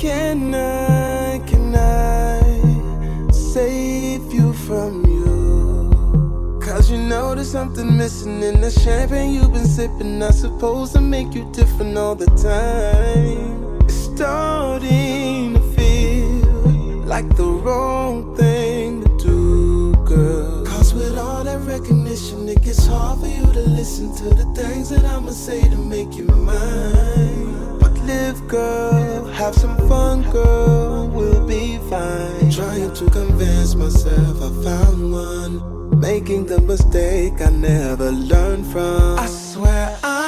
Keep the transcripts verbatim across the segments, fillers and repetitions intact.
Can I, can I save you from you? Cause you know there's something missing in the champagne you've been sipping. Not supposed to make you different all the time. It's starting to feel like the wrong thing to do, girl. Cause with all that recognition, it gets hard for you to listen to the things that I'ma say to make you mine. But live, girl, have some fun, girl, we'll be fine. Trying to convince myself I found one, making the mistake I never learned from. I swear I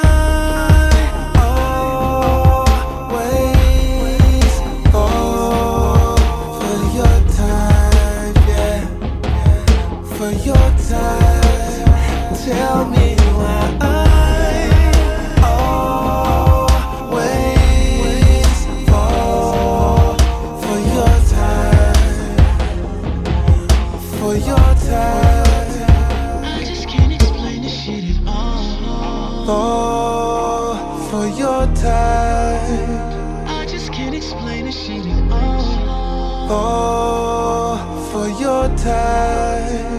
tell me why I always fall for your time, for your time. I just can't explain this shit at all. Fall for your time. I just can't explain this shit at all. Fall for your time.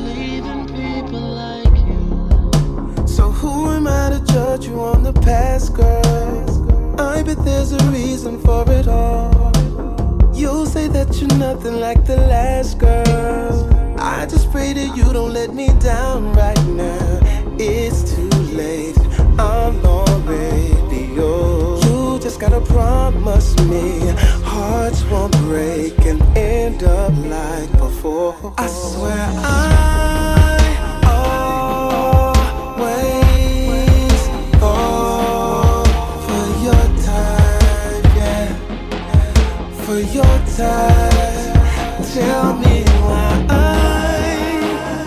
Who am I to judge you on the past, girl? I bet there's a reason for it all. You'll say that you're nothing like the last girl. I just pray that you don't let me down right now. It's too late, I'm already yours. You just gotta promise me hearts won't break and end up like before. I swear I for your time. Tell me why I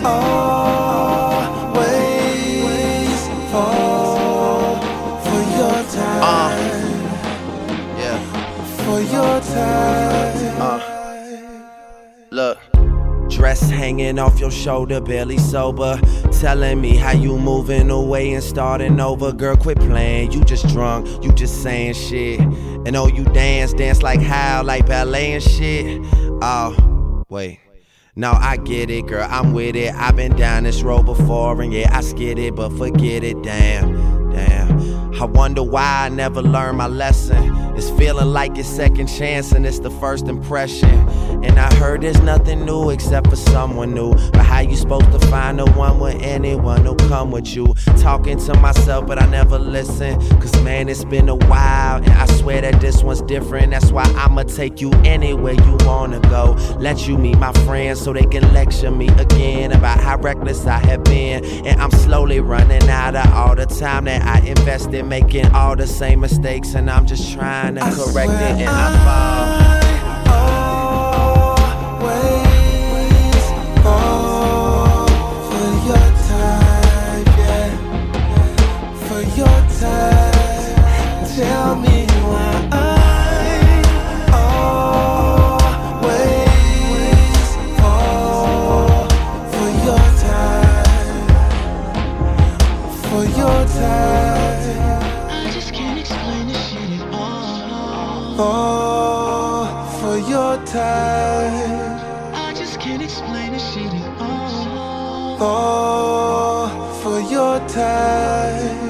always fall for your time. Uh, yeah. For your time. Uh, look. Dress hanging off your shoulder, barely sober. Telling me how you moving away and starting over. Girl, quit playing, you just drunk, you just saying shit. And oh, you dance, dance like how, like ballet and shit. Oh, wait. No, I get it, girl, I'm with it. I've been down this road before, and yeah, I skid it, but forget it, damn, damn. I wonder why I never learned my lesson. It's feeling like it's second chance and it's the first impression. And I heard there's nothing new except for someone new. But how you supposed to find the one with anyone who'll come with you? Talking to myself, but I never listen. Cause man, it's been a while, and I swear that this one's different. That's why I'ma take you anywhere you wanna go. Let you meet my friends so they can lecture me again about how reckless I have been. And I'm slowly running out of all the time that I invested, making all the same mistakes. And I'm just trying to I correct it, and I I fall. Always fall for your time, yeah. For your time. Tell me why I always fall for your time. For your time. I just can't explain this shit at all. Fall for your time. I just can't explain this shit at all. Fall for your time.